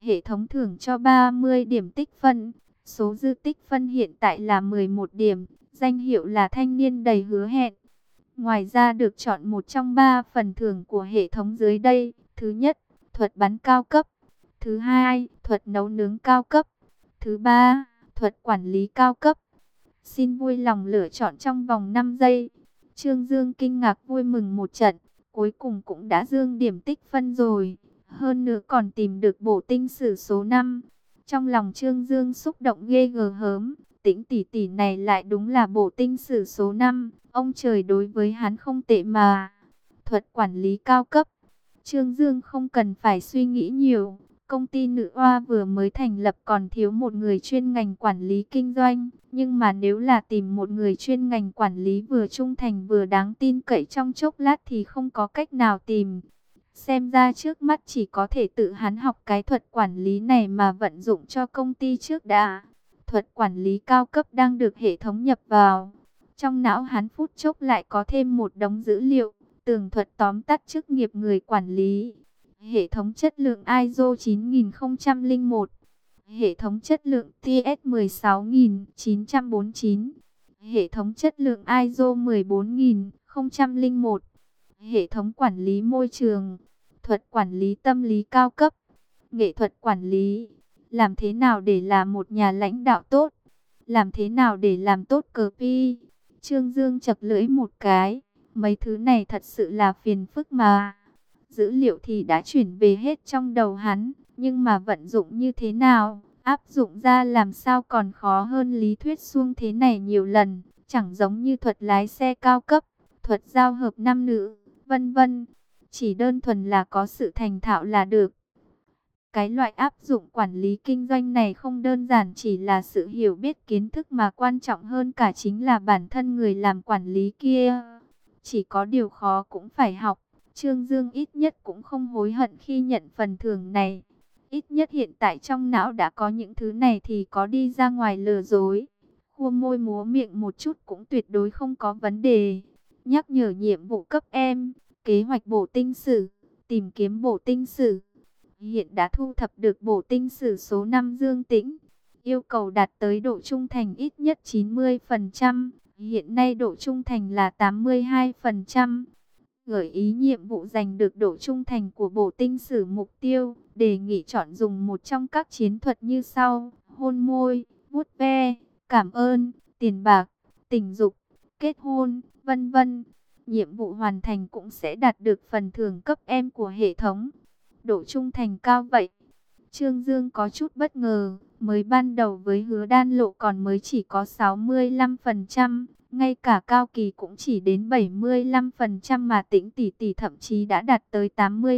Hệ thống thưởng cho 30 điểm tích phân. Số dư tích phân hiện tại là 11 điểm. Danh hiệu là thanh niên đầy hứa hẹn. Ngoài ra được chọn một trong 3 phần thưởng của hệ thống dưới đây. Thứ nhất, thuật bắn cao cấp. Thứ hai, thuật nấu nướng cao cấp. Thứ ba, thuật quản lý cao cấp. Xin vui lòng lựa chọn trong vòng 5 giây. Trương Dương kinh ngạc vui mừng một trận. Cuối cùng cũng đã dương điểm tích phân rồi. Hơn nữa còn tìm được bổ tinh sử số 5. Trong lòng Trương Dương xúc động ghê gớm. Tĩnh tỷ tỷ này lại đúng là bổ tinh sử số 5. Ông trời đối với hắn không tệ mà. Thuật quản lý cao cấp. Trương Dương không cần phải suy nghĩ nhiều. Công ty Nữ Oa vừa mới thành lập còn thiếu một người chuyên ngành quản lý kinh doanh. Nhưng mà nếu là tìm một người chuyên ngành quản lý vừa trung thành vừa đáng tin cậy trong chốc lát thì không có cách nào tìm. Xem ra trước mắt chỉ có thể tự hắn học cái thuật quản lý này mà vận dụng cho công ty trước đã. Thuật quản lý cao cấp đang được hệ thống nhập vào. Trong não hắn phút chốc lại có thêm một đống dữ liệu, tường thuật tóm tắt chức nghiệp người quản lý. Hệ thống chất lượng ISO 9001. Hệ thống chất lượng TS 16949. Hệ thống chất lượng ISO 14001. Hệ thống quản lý môi trường. Thuật quản lý tâm lý cao cấp. Nghệ thuật quản lý. Làm thế nào để làm một nhà lãnh đạo tốt? Làm thế nào để làm tốt copy? Trương Dương chật lưỡi một cái. Mấy thứ này thật sự là phiền phức mà. Dữ liệu thì đã chuyển về hết trong đầu hắn. Nhưng mà vận dụng như thế nào? Áp dụng ra làm sao còn khó hơn lý thuyết suông thế này nhiều lần. Chẳng giống như thuật lái xe cao cấp, thuật giao hợp nam nữ, vân vân. Chỉ đơn thuần là có sự thành thạo là được. Cái loại áp dụng quản lý kinh doanh này không đơn giản chỉ là sự hiểu biết kiến thức mà quan trọng hơn cả chính là bản thân người làm quản lý kia. Chỉ có điều khó cũng phải học. Trương Dương ít nhất cũng không hối hận khi nhận phần thưởng này. Ít nhất hiện tại trong não đã có những thứ này thì có đi ra ngoài lừa dối. Khua môi múa miệng một chút cũng tuyệt đối không có vấn đề. Nhắc nhở nhiệm vụ cấp em, kế hoạch bổ tinh sử, tìm kiếm bổ tinh sử. Hiện đã thu thập được bổ tinh sử số 5 Dương Tĩnh. Yêu cầu đạt tới độ trung thành ít nhất 90%. Hiện nay độ trung thành là 82%. Gợi ý nhiệm vụ giành được độ trung thành của bổ tinh sử mục tiêu. Đề nghị chọn dùng một trong các chiến thuật như sau: hôn môi, vuốt ve, cảm ơn, tiền bạc, tình dục, kết hôn, vân vân. Nhiệm vụ hoàn thành cũng sẽ đạt được phần thưởng cấp em của hệ thống. Độ trung thành cao vậy. Trương Dương có chút bất ngờ. Mới ban đầu với Hứa Đan Lộ còn mới chỉ có 65%. Ngay cả Cao Kỳ cũng chỉ đến 75% mà Tĩnh tỷ tỷ thậm chí đã đạt tới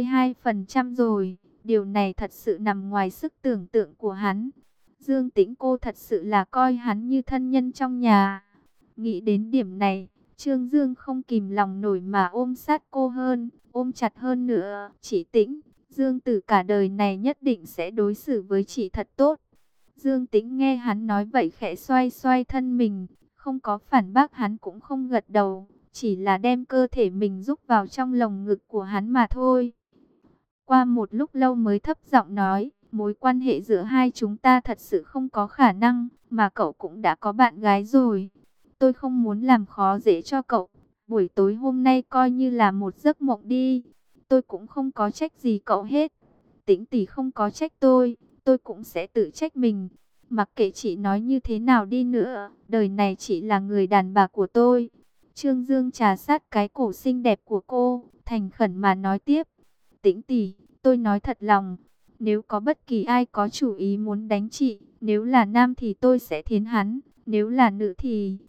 82% rồi. Điều này thật sự nằm ngoài sức tưởng tượng của hắn. Dương Tĩnh cô thật sự là coi hắn như thân nhân trong nhà. Nghĩ đến điểm này, Trương Dương không kìm lòng nổi mà ôm sát cô hơn, ôm chặt hơn nữa. Chị Tĩnh, Dương Tử cả đời này nhất định sẽ đối xử với chị thật tốt. Dương Tĩnh nghe hắn nói vậy khẽ xoay xoay thân mình, không có phản bác hắn cũng không gật đầu, chỉ là đem cơ thể mình rúc vào trong lồng ngực của hắn mà thôi. Qua một lúc lâu mới thấp giọng nói, mối quan hệ giữa hai chúng ta thật sự không có khả năng, mà cậu cũng đã có bạn gái rồi. Tôi không muốn làm khó dễ cho cậu, buổi tối hôm nay coi như là một giấc mộng đi. Tôi cũng không có trách gì cậu hết. Tĩnh tỷ không có trách tôi cũng sẽ tự trách mình. Mặc kệ chị nói như thế nào đi nữa, đời này chị là người đàn bà của tôi. Trương Dương trà sát cái cổ xinh đẹp của cô, thành khẩn mà nói tiếp. Tĩnh tỷ, tôi nói thật lòng, nếu có bất kỳ ai có chủ ý muốn đánh chị, nếu là nam thì tôi sẽ thiến hắn, nếu là nữ thì...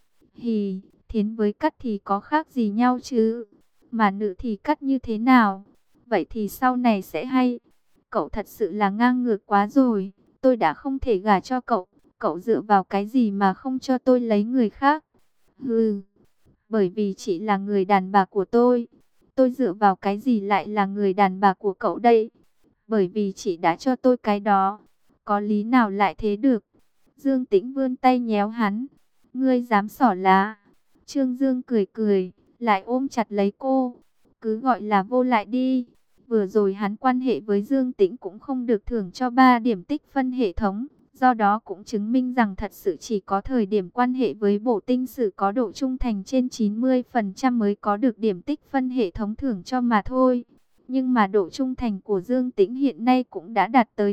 thiến với cắt thì có khác gì nhau chứ? Mà nữ thì cắt như thế nào? Vậy thì sau này sẽ hay. Cậu thật sự là ngang ngược quá rồi. Tôi đã không thể gả cho cậu. Cậu dựa vào cái gì mà không cho tôi lấy người khác? Hừ, bởi vì chị là người đàn bà của tôi. Tôi dựa vào cái gì lại là người đàn bà của cậu đây? Bởi vì chị đã cho tôi cái đó. Có lý nào lại thế được? Dương Tĩnh vươn tay nhéo hắn. Ngươi dám xỏ lá. Trương Dương cười cười, lại ôm chặt lấy cô. Cứ gọi là vô lại đi. Vừa rồi hắn quan hệ với Dương Tĩnh cũng không được thưởng cho 3 điểm tích phân hệ thống. Do đó cũng chứng minh rằng thật sự chỉ có thời điểm quan hệ với Bổ Tinh Sử có độ trung thành trên 90% mới có được điểm tích phân hệ thống thưởng cho mà thôi. Nhưng mà độ trung thành của Dương Tĩnh hiện nay cũng đã đạt tới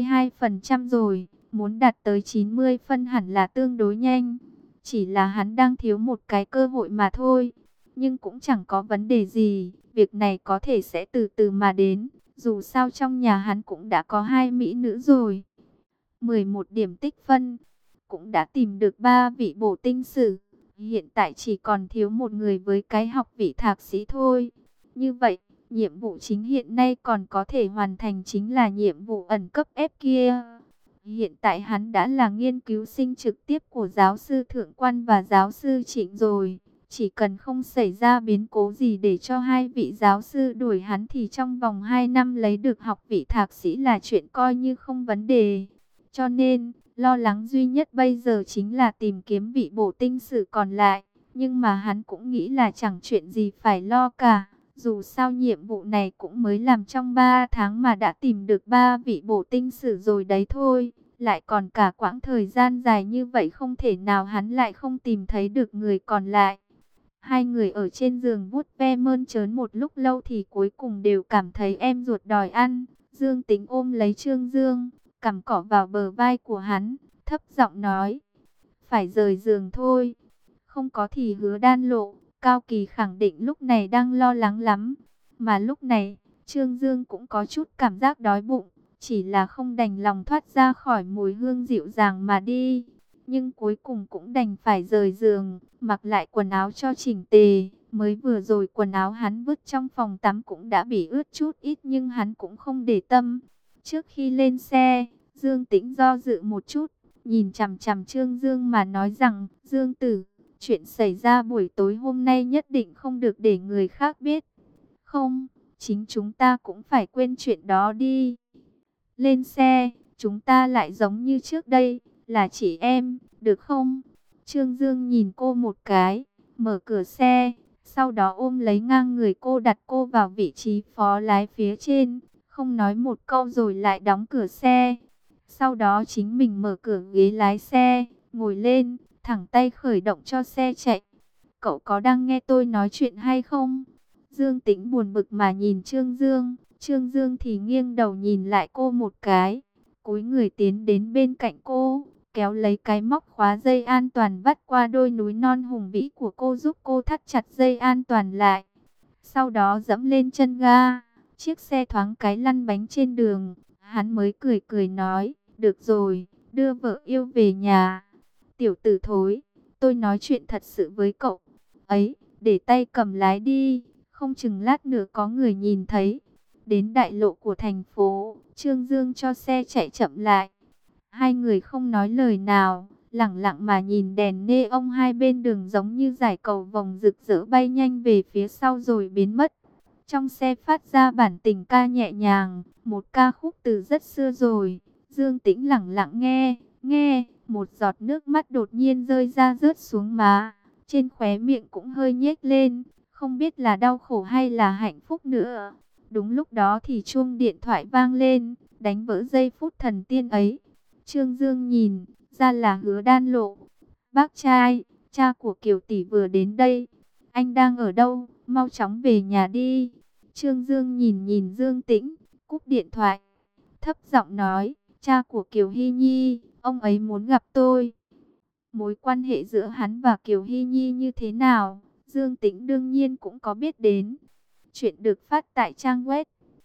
82% rồi. Muốn đạt tới 90 phân hẳn là tương đối nhanh. Chỉ là hắn đang thiếu một cái cơ hội mà thôi. Nhưng cũng chẳng có vấn đề gì. Việc này có thể sẽ từ từ mà đến. Dù sao trong nhà hắn cũng đã có 2 mỹ nữ rồi. 11 điểm tích phân. Cũng đã tìm được 3 vị bổ tinh sử. Hiện tại chỉ còn thiếu một người với cái học vị thạc sĩ thôi. Như vậy, nhiệm vụ chính hiện nay còn có thể hoàn thành chính là nhiệm vụ ẩn cấp ép kia. Hiện tại hắn đã là nghiên cứu sinh trực tiếp của giáo sư Thượng Quan và giáo sư Trịnh rồi. Chỉ cần không xảy ra biến cố gì để cho hai vị giáo sư đuổi hắn thì trong vòng 2 năm lấy được học vị thạc sĩ là chuyện coi như không vấn đề. Cho nên, lo lắng duy nhất bây giờ chính là tìm kiếm vị bổ tinh sử còn lại. Nhưng mà hắn cũng nghĩ là chẳng chuyện gì phải lo cả. Dù sao nhiệm vụ này cũng mới làm trong 3 tháng mà đã tìm được 3 vị bổ tinh sử rồi đấy thôi. Lại còn cả quãng thời gian dài như vậy không thể nào hắn lại không tìm thấy được người còn lại. Hai người ở trên giường vuốt ve mơn trớn một lúc lâu thì cuối cùng đều cảm thấy em ruột đòi ăn. Dương Tính ôm lấy Trương Dương, cằm cỏ vào bờ vai của hắn, thấp giọng nói. Phải rời giường thôi. Không có thì Hứa Đan Lộ, Cao Kỳ khẳng định lúc này đang lo lắng lắm. Mà lúc này, Trương Dương cũng có chút cảm giác đói bụng. Chỉ là không đành lòng thoát ra khỏi mùi hương dịu dàng mà đi. Nhưng cuối cùng cũng đành phải rời giường, mặc lại quần áo cho chỉnh tề. Mới vừa rồi quần áo hắn vứt trong phòng tắm cũng đã bị ướt chút ít nhưng hắn cũng không để tâm. Trước khi lên xe, Dương Tĩnh do dự một chút, nhìn chằm chằm Trương Dương mà nói rằng, Dương Tử, chuyện xảy ra buổi tối hôm nay nhất định không được để người khác biết. Không, chính chúng ta cũng phải quên chuyện đó đi. Lên xe, chúng ta lại giống như trước đây, là chị em, được không? Trương Dương nhìn cô một cái, mở cửa xe, sau đó ôm lấy ngang người cô đặt cô vào vị trí phó lái phía trên, không nói một câu rồi lại đóng cửa xe. Sau đó chính mình mở cửa ghế lái xe, ngồi lên, thẳng tay khởi động cho xe chạy. Cậu có đang nghe tôi nói chuyện hay không? Dương Tĩnh buồn bực mà nhìn Trương Dương. Trương Dương thì nghiêng đầu nhìn lại cô một cái, cúi người tiến đến bên cạnh cô, kéo lấy cái móc khóa dây an toàn vắt qua đôi núi non hùng vĩ của cô giúp cô thắt chặt dây an toàn lại. Sau đó dẫm lên chân ga, chiếc xe thoáng cái lăn bánh trên đường, hắn mới cười cười nói, được rồi, đưa vợ yêu về nhà. Tiểu tử thối, tôi nói chuyện thật sự với cậu, ấy, để tay cầm lái đi, không chừng lát nữa có người nhìn thấy. Đến đại lộ của thành phố, Trương Dương cho xe chạy chậm lại. Hai người không nói lời nào, lặng lặng mà nhìn đèn neon hai bên đường giống như dải cầu vồng rực rỡ bay nhanh về phía sau rồi biến mất. Trong xe phát ra bản tình ca nhẹ nhàng, một ca khúc từ rất xưa rồi. Dương Tĩnh lặng lặng nghe, một giọt nước mắt đột nhiên rơi ra rớt xuống má, trên khóe miệng cũng hơi nhếch lên, không biết là đau khổ hay là hạnh phúc nữa. Đúng lúc đó thì chuông điện thoại vang lên, đánh vỡ giây phút thần tiên ấy. Trương Dương nhìn, ra là Hứa Đan Lộ. Bác trai, cha của Kiều tỷ vừa đến đây. Anh đang ở đâu? Mau chóng về nhà đi. Trương Dương nhìn Dương Tĩnh, cúp điện thoại. Thấp giọng nói, cha của Kiều Hy Nhi, ông ấy muốn gặp tôi. Mối quan hệ giữa hắn và Kiều Hy Nhi như thế nào? Dương Tĩnh đương nhiên cũng có biết đến. Chuyện được phát tại trang web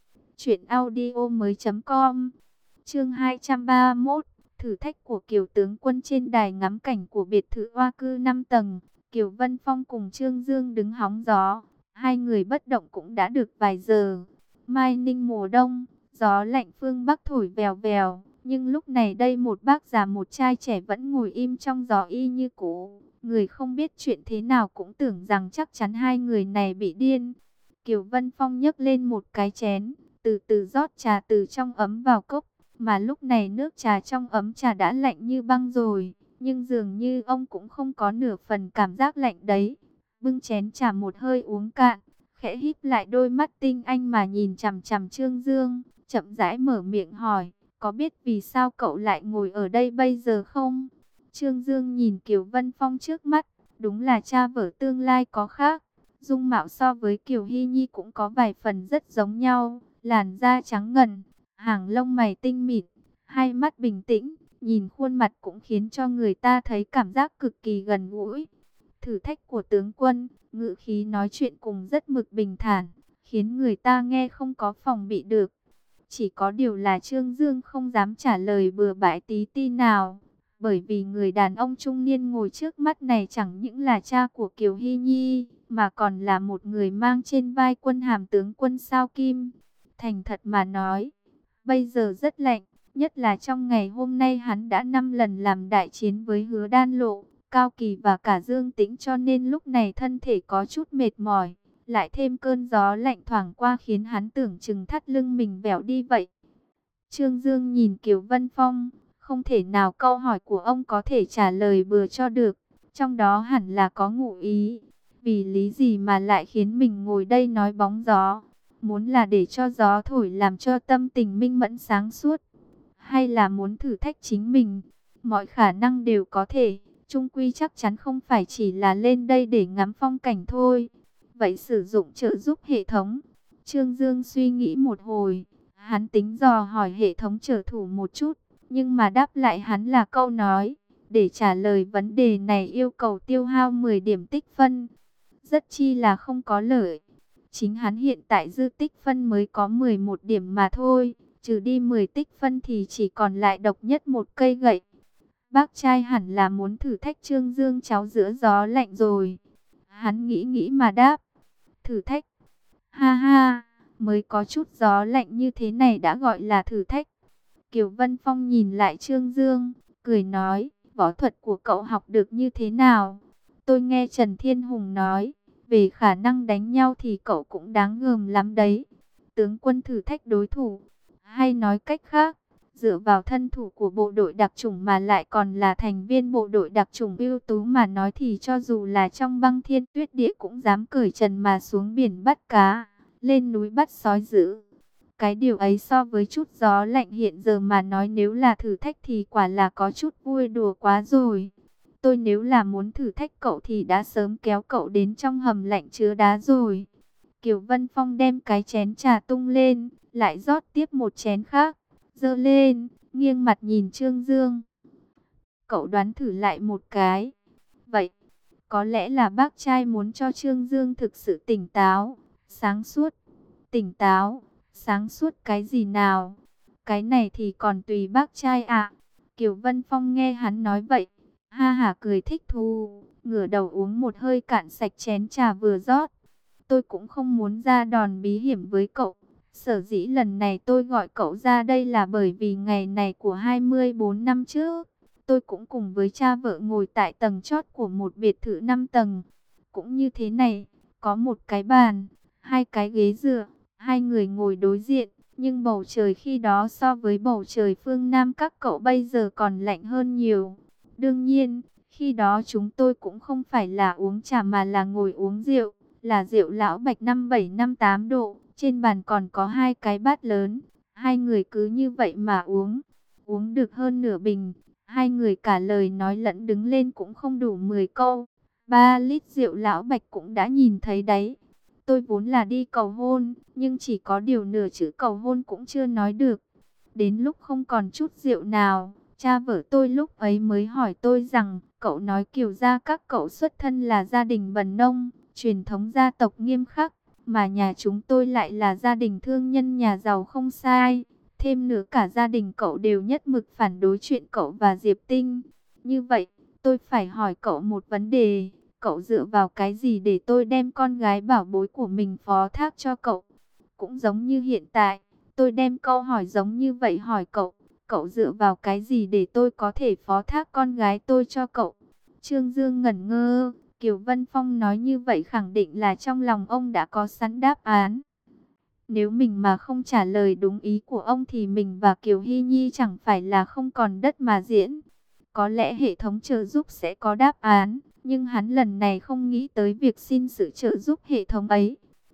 truyệnaudiomoi.com. Chương 231, thử thách của Kiều tướng quân trên đài ngắm cảnh của biệt thự hoa cư 5 tầng. Kiều Vân Phong cùng Trương Dương đứng hóng gió, hai người bất động cũng đã được vài giờ. Mai Ninh mùa đông, gió lạnh phương bắc thổi vèo vèo, nhưng lúc này đây một bác già một trai trẻ vẫn ngồi im trong gió y như cũ. Người không biết chuyện thế nào cũng tưởng rằng chắc chắn hai người này bị điên. Kiều Vân Phong nhấc lên một cái chén, từ từ rót trà từ trong ấm vào cốc, mà lúc này nước trà trong ấm trà đã lạnh như băng rồi, nhưng dường như ông cũng không có nửa phần cảm giác lạnh đấy. Bưng chén trà một hơi uống cạn, khẽ híp lại đôi mắt tinh anh mà nhìn chằm chằm Trương Dương, chậm rãi mở miệng hỏi, có biết vì sao cậu lại ngồi ở đây bây giờ không? Trương Dương nhìn Kiều Vân Phong trước mắt, đúng là cha vợ tương lai có khác. Dung mạo so với Kiều Hy Nhi cũng có vài phần rất giống nhau, làn da trắng ngần, hàng lông mày tinh mịn, hai mắt bình tĩnh, nhìn khuôn mặt cũng khiến cho người ta thấy cảm giác cực kỳ gần gũi. Thử thách của tướng quân, ngữ khí nói chuyện cùng rất mực bình thản, khiến người ta nghe không có phòng bị được. Chỉ có điều là Trương Dương không dám trả lời bừa bãi tí ti nào, bởi vì người đàn ông trung niên ngồi trước mắt này chẳng những là cha của Kiều Hy Nhi, mà còn là một người mang trên vai quân hàm tướng quân sao kim. Thành thật mà nói, bây giờ rất lạnh, nhất là trong ngày hôm nay hắn đã 5 lần làm đại chiến với Hứa Đan Lộ, Cao Kỳ và cả Dương Tĩnh, cho nên lúc này thân thể có chút mệt mỏi. Lại thêm cơn gió lạnh thoảng qua khiến hắn tưởng chừng thắt lưng mình bẻo đi vậy. Trương Dương nhìn Kiều Vân Phong, không thể nào câu hỏi của ông có thể trả lời bừa cho được. Trong đó hẳn là có ngụ ý. Vì lý gì mà lại khiến mình ngồi đây nói bóng gió? Muốn là để cho gió thổi làm cho tâm tình minh mẫn sáng suốt? Hay là muốn thử thách chính mình? Mọi khả năng đều có thể. Chung quy chắc chắn không phải chỉ là lên đây để ngắm phong cảnh thôi. Vậy sử dụng trợ giúp hệ thống. Trương Dương suy nghĩ một hồi. Hắn tính dò hỏi hệ thống trợ thủ một chút. Nhưng mà đáp lại hắn là câu nói. Để trả lời vấn đề này yêu cầu tiêu hao 10 điểm tích phân. Rất chi là không có lợi. Chính hắn hiện tại dư tích phân mới có 11 điểm mà thôi. Trừ đi 10 tích phân thì chỉ còn lại độc nhất một cây gậy. Bác trai hẳn là muốn thử thách Trương Dương cháu giữa gió lạnh rồi. Hắn nghĩ nghĩ mà đáp. Thử thách. Ha ha, mới có chút gió lạnh như thế này đã gọi là thử thách. Kiều Vân Phong nhìn lại Trương Dương, cười nói, võ thuật của cậu học được như thế nào? Tôi nghe Trần Thiên Hùng nói, về khả năng đánh nhau thì cậu cũng đáng gờm lắm đấy. Tướng quân thử thách đối thủ, hay nói cách khác, dựa vào thân thủ của bộ đội đặc chủng mà lại còn là thành viên bộ đội đặc chủng ưu tú mà nói thì cho dù là trong băng thiên tuyết địa cũng dám cởi trần mà xuống biển bắt cá, lên núi bắt sói dữ. Cái điều ấy so với chút gió lạnh hiện giờ mà nói nếu là thử thách thì quả là có chút vui đùa quá rồi. Tôi nếu là muốn thử thách cậu thì đã sớm kéo cậu đến trong hầm lạnh chứa đá rồi. Kiều Vân Phong đem cái chén trà tung lên, lại rót tiếp một chén khác, giơ lên, nghiêng mặt nhìn Trương Dương. Cậu đoán thử lại một cái. Vậy, có lẽ là bác trai muốn cho Trương Dương thực sự tỉnh táo, sáng suốt. Tỉnh táo, sáng suốt cái gì nào? Cái này thì còn tùy bác trai ạ. Kiều Vân Phong nghe hắn nói vậy, ha hả cười thích thú, ngửa đầu uống một hơi cạn sạch chén trà vừa rót. Tôi cũng không muốn ra đòn bí hiểm với cậu. Sở dĩ lần này tôi gọi cậu ra đây là bởi vì ngày này của 24 năm trước, tôi cũng cùng với cha vợ ngồi tại tầng chót của một biệt thự 5 tầng. Cũng như thế này, có một cái bàn, hai cái ghế dựa, hai người ngồi đối diện. Nhưng bầu trời khi đó so với bầu trời phương Nam các cậu bây giờ còn lạnh hơn nhiều. Đương nhiên, khi đó chúng tôi cũng không phải là uống trà mà là ngồi uống rượu. Là rượu lão bạch 57-58 độ. Trên bàn còn có hai cái bát lớn. Hai người cứ như vậy mà uống. Uống được hơn nửa bình. Hai người cả lời nói lẫn đứng lên cũng không đủ 10 câu. 3 lít rượu lão bạch cũng đã nhìn thấy đấy. Tôi vốn là đi cầu hôn, nhưng chỉ có điều nửa chữ cầu hôn cũng chưa nói được. Đến lúc không còn chút rượu nào, cha vợ tôi lúc ấy mới hỏi tôi rằng, cậu nói Kiều gia các cậu xuất thân là gia đình bần nông, truyền thống gia tộc nghiêm khắc, mà nhà chúng tôi lại là gia đình thương nhân nhà giàu không sai. Thêm nữa cả gia đình cậu đều nhất mực phản đối chuyện cậu và Diệp Tinh. Như vậy, tôi phải hỏi cậu một vấn đề. Cậu dựa vào cái gì để tôi đem con gái bảo bối của mình phó thác cho cậu? Cũng giống như hiện tại, tôi đem câu hỏi giống như vậy hỏi cậu. Cậu dựa vào cái gì để tôi có thể phó thác con gái tôi cho cậu? Trương Dương ngẩn ngơ, Kiều Vân Phong nói như vậy khẳng định là trong lòng ông đã có sẵn đáp án. Nếu mình mà không trả lời đúng ý của ông thì mình và Kiều Hy Nhi chẳng phải là không còn đất mà diễn. Có lẽ hệ thống trợ giúp sẽ có đáp án, nhưng hắn lần này không nghĩ tới việc xin sự trợ giúp hệ thống ấy.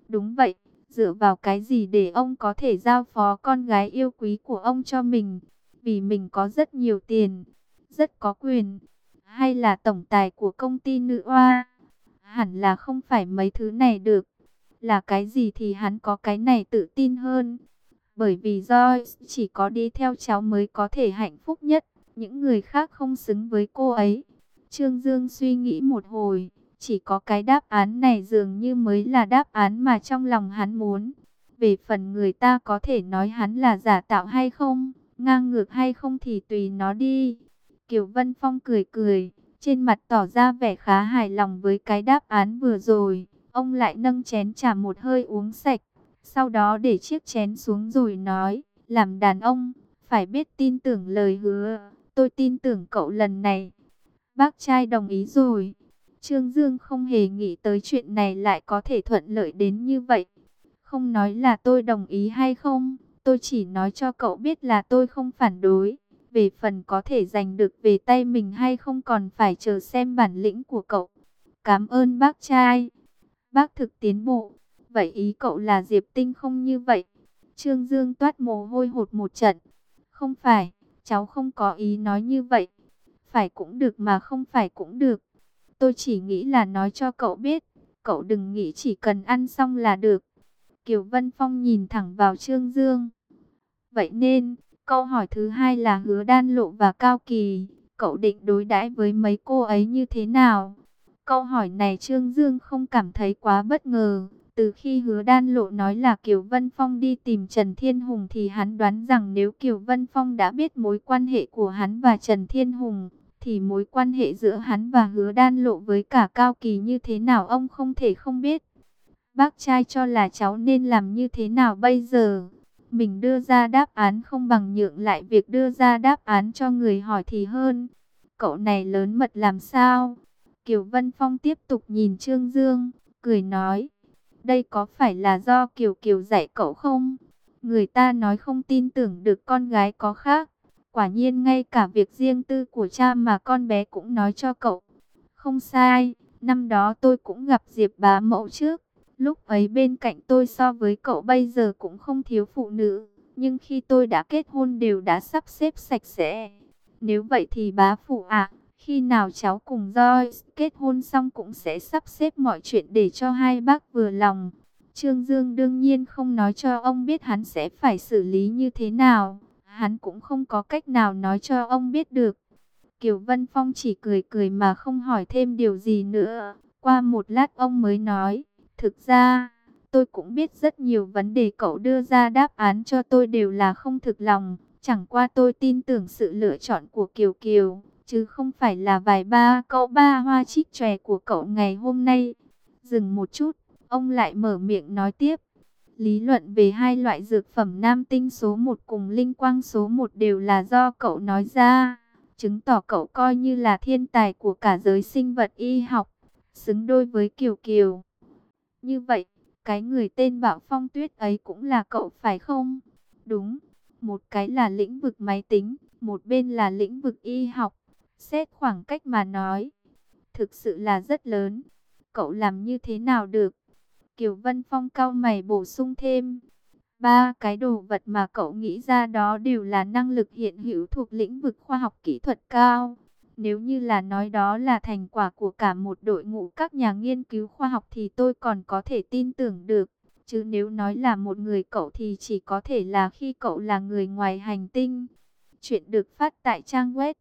Đúng vậy, dựa vào cái gì để ông có thể giao phó con gái yêu quý của ông cho mình? Vì mình có rất nhiều tiền, rất có quyền, hay là tổng tài của công ty nữ oa? Hẳn là không phải mấy thứ này được. Là cái gì thì hắn có cái này tự tin hơn. Bởi vì Joyce chỉ có đi theo cháu mới có thể hạnh phúc nhất. Những người khác không xứng với cô ấy. Trương Dương suy nghĩ một hồi. Chỉ có cái đáp án này dường như mới là đáp án mà trong lòng hắn muốn. Về phần người ta có thể nói hắn là giả tạo hay không, ngang ngược hay không thì tùy nó đi. Kiều Vân Phong cười cười, trên mặt tỏ ra vẻ khá hài lòng với cái đáp án vừa rồi. Ông lại nâng chén trà một hơi uống sạch. Sau đó để chiếc chén xuống rồi nói, làm đàn ông, phải biết tin tưởng lời hứa. Tôi tin tưởng cậu lần này. Bác trai đồng ý rồi. Trương Dương không hề nghĩ tới chuyện này lại có thể thuận lợi đến như vậy. Không nói là tôi đồng ý hay không, tôi chỉ nói cho cậu biết là tôi không phản đối. Về phần có thể giành được về tay mình hay không còn phải chờ xem bản lĩnh của cậu. Cảm ơn bác trai. Bác thực tiến bộ. Vậy ý cậu là Diệp Tinh không như vậy? Trương Dương toát mồ hôi hột một trận. Không phải, cháu không có ý nói như vậy. Phải cũng được mà không phải cũng được. Tôi chỉ nghĩ là nói cho cậu biết. Cậu đừng nghĩ chỉ cần ăn xong là được. Kiều Vân Phong nhìn thẳng vào Trương Dương. Vậy nên, câu hỏi thứ hai là Hứa Đan Lộ và Cao Kỳ. Cậu định đối đãi với mấy cô ấy như thế nào? Câu hỏi này Trương Dương không cảm thấy quá bất ngờ. Từ khi Hứa Đan Lộ nói là Kiều Vân Phong đi tìm Trần Thiên Hùng thì hắn đoán rằng nếu Kiều Vân Phong đã biết mối quan hệ của hắn và Trần Thiên Hùng, thì mối quan hệ giữa hắn và Hứa Đan Lộ với cả Cao Kỳ như thế nào ông không thể không biết. Bác trai cho là cháu nên làm như thế nào bây giờ? Mình đưa ra đáp án không bằng nhượng lại việc đưa ra đáp án cho người hỏi thì hơn. Cậu này lớn mật làm sao? Kiều Vân Phong tiếp tục nhìn Trương Dương, cười nói. Đây có phải là do Kiều Kiều dạy cậu không? Người ta nói không tin tưởng được con gái có khác. Quả nhiên ngay cả việc riêng tư của cha mà con bé cũng nói cho cậu. Không sai, năm đó tôi cũng gặp Diệp bá mẫu trước. Lúc ấy bên cạnh tôi so với cậu bây giờ cũng không thiếu phụ nữ. Nhưng khi tôi đã kết hôn đều đã sắp xếp sạch sẽ. Nếu vậy thì bá phụ ạ, khi nào cháu cùng Joyce kết hôn xong cũng sẽ sắp xếp mọi chuyện để cho hai bác vừa lòng. Trương Dương đương nhiên không nói cho ông biết hắn sẽ phải xử lý như thế nào. Hắn cũng không có cách nào nói cho ông biết được. Kiều Vân Phong chỉ cười cười mà không hỏi thêm điều gì nữa. Qua một lát ông mới nói, thực ra, tôi cũng biết rất nhiều vấn đề cậu đưa ra đáp án cho tôi đều là không thực lòng. Chẳng qua tôi tin tưởng sự lựa chọn của Kiều Kiều, chứ không phải là vài ba cậu ba hoa trích chòe của cậu ngày hôm nay. Dừng một chút, ông lại mở miệng nói tiếp. Lý luận về hai loại dược phẩm nam tinh số 1 cùng linh quang số 1 đều là do cậu nói ra. Chứng tỏ cậu coi như là thiên tài của cả giới sinh vật y học, xứng đôi với Kiều Kiều. Như vậy, cái người tên Bảo Phong Tuyết ấy cũng là cậu phải không? Đúng, một cái là lĩnh vực máy tính, một bên là lĩnh vực y học. Xét khoảng cách mà nói, thực sự là rất lớn. Cậu làm như thế nào được? Kiều Vân Phong cau mày bổ sung thêm. Ba cái đồ vật mà cậu nghĩ ra đó đều là năng lực hiện hữu thuộc lĩnh vực khoa học kỹ thuật cao. Nếu như là nói đó là thành quả của cả một đội ngũ các nhà nghiên cứu khoa học thì tôi còn có thể tin tưởng được. Chứ nếu nói là một người cậu thì chỉ có thể là khi cậu là người ngoài hành tinh. Chuyện được phát tại trang web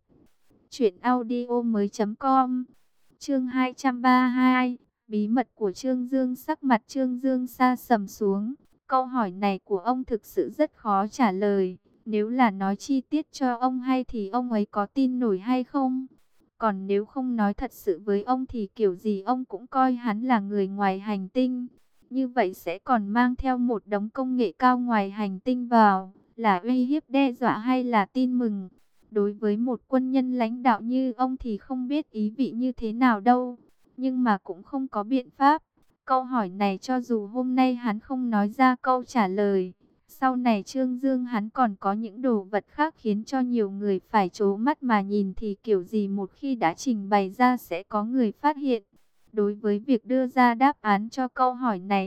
truyệnaudiomoi.com. Chương 232, bí mật của Trương Dương. Sắc mặt Trương Dương sa sầm xuống. Câu hỏi này của ông thực sự rất khó trả lời. Nếu là nói chi tiết cho ông hay thì ông ấy có tin nổi hay không? Còn nếu không nói thật sự với ông thì kiểu gì ông cũng coi hắn là người ngoài hành tinh. Như vậy sẽ còn mang theo một đống công nghệ cao ngoài hành tinh vào. Là uy hiếp đe dọa hay là tin mừng? Đối với một quân nhân lãnh đạo như ông thì không biết ý vị như thế nào đâu. Nhưng mà cũng không có biện pháp. Câu hỏi này cho dù hôm nay hắn không nói ra câu trả lời, sau này Trương Dương hắn còn có những đồ vật khác khiến cho nhiều người phải trố mắt mà nhìn thì kiểu gì một khi đã trình bày ra sẽ có người phát hiện. Đối với việc đưa ra đáp án cho câu hỏi này,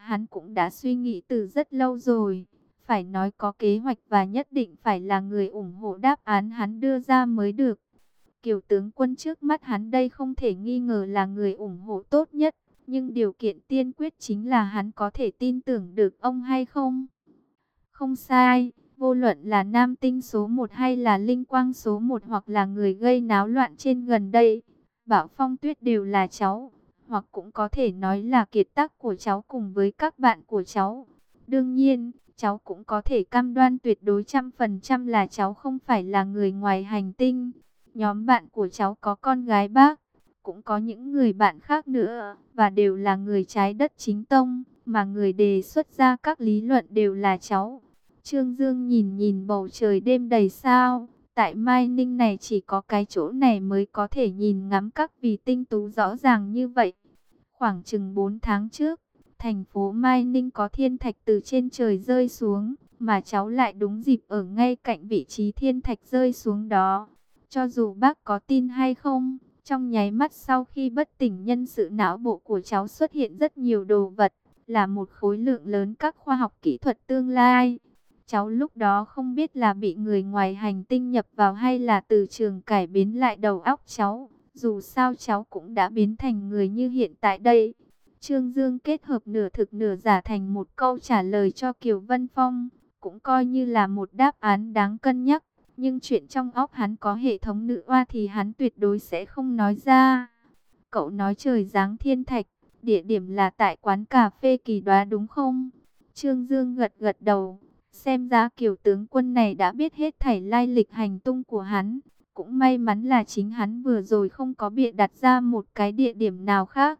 Hắn cũng đã suy nghĩ từ rất lâu rồi. Phải nói có kế hoạch và nhất định phải là người ủng hộ đáp án hắn đưa ra mới được. Kiều tướng quân trước mắt hắn đây không thể nghi ngờ là người ủng hộ tốt nhất. Nhưng điều kiện tiên quyết chính là hắn có thể tin tưởng được ông hay không. Không sai, vô luận là nam tinh số 1 hay là linh quang số 1 hoặc là người gây náo loạn trên gần đây, Bảo Phong Tuyết đều là cháu, hoặc cũng có thể nói là kiệt tác của cháu cùng với các bạn của cháu. Đương nhiên, cháu cũng có thể cam đoan tuyệt đối 100% là cháu không phải là người ngoài hành tinh. Nhóm bạn của cháu có con gái bác, cũng có những người bạn khác nữa, và đều là người trái đất chính tông, mà người đề xuất ra các lý luận đều là cháu. Trương Dương nhìn nhìn bầu trời đêm đầy sao, tại Mai Ninh này chỉ có cái chỗ này mới có thể nhìn ngắm các vì tinh tú rõ ràng như vậy. Khoảng chừng 4 tháng trước, thành phố Mai Ninh có thiên thạch từ trên trời rơi xuống, mà cháu lại đúng dịp ở ngay cạnh vị trí thiên thạch rơi xuống đó. Cho dù bác có tin hay không, trong nháy mắt sau khi bất tỉnh nhân sự não bộ của cháu xuất hiện rất nhiều đồ vật, là một khối lượng lớn các khoa học kỹ thuật tương lai. Cháu lúc đó không biết là bị người ngoài hành tinh nhập vào hay là từ trường cải biến lại đầu óc cháu. Dù sao cháu cũng đã biến thành người như hiện tại đây. Trương Dương kết hợp nửa thực nửa giả thành một câu trả lời cho Kiều Vân Phong. Cũng coi như là một đáp án đáng cân nhắc. Nhưng chuyện trong óc hắn có hệ thống nữ oa thì hắn tuyệt đối sẽ không nói ra. Cậu nói trời giáng thiên thạch, địa điểm là tại quán cà phê Kỳ Đoá đúng không? Trương Dương gật gật đầu. Xem ra Kiều tướng quân này đã biết hết thảy lai lịch hành tung của hắn. Cũng may mắn là chính hắn vừa rồi không có bịa đặt ra một cái địa điểm nào khác.